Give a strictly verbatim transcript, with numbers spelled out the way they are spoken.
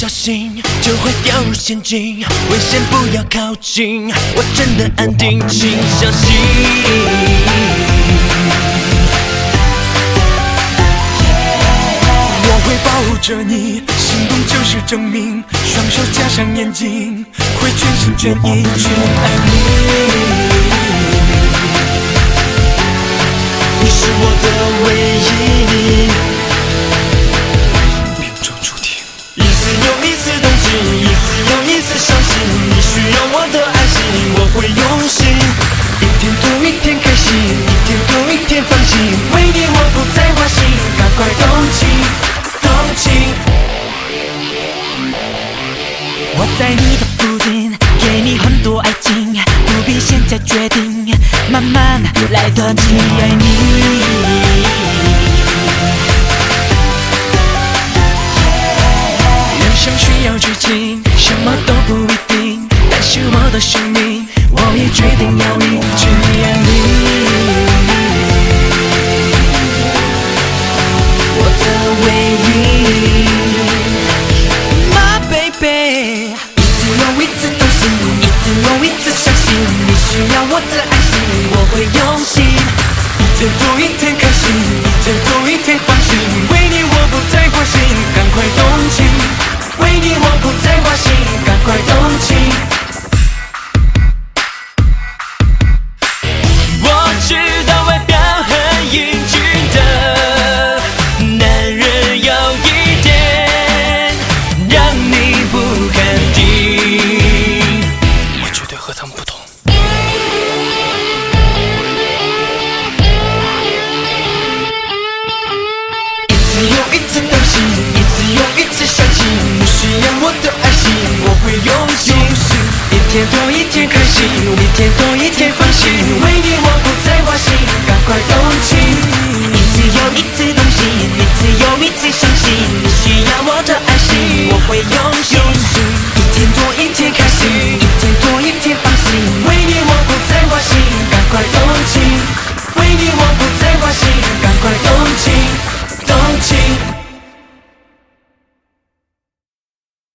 小心就会掉入陷阱，危险不要靠近，我真的安定，请相信。我会保护着你，行动就是证明，双手加上眼睛，会全心全意去爱你。你是我的唯一，命中注定。一次又一次动情，一次又一次相信，你需要我的爱心，我会用心，一天多一天开心，一天多一天放心，为你我不再花心，赶快动情动情。我在你的附近，给你很多爱情，不必现在决定，慢慢来得及爱你。人生需要剧情，什么都不一定，但是我的生命，我已决定要你去爱你。我的唯一 My baby， 一次又一次动心，一次又一次相信，你需要我的爱心，我会用心，一天多一天开心，一天多一天放心，为你我不再花心，赶快动情，为你我不再花心，赶快动情。我知道外表很英俊的男人有一点让你不肯定，我绝对和他们不同。一次又一次动心，一次又一次相信，你需要我的爱心，我会用心，一天多一天开心，一天多一天放心，为你我不再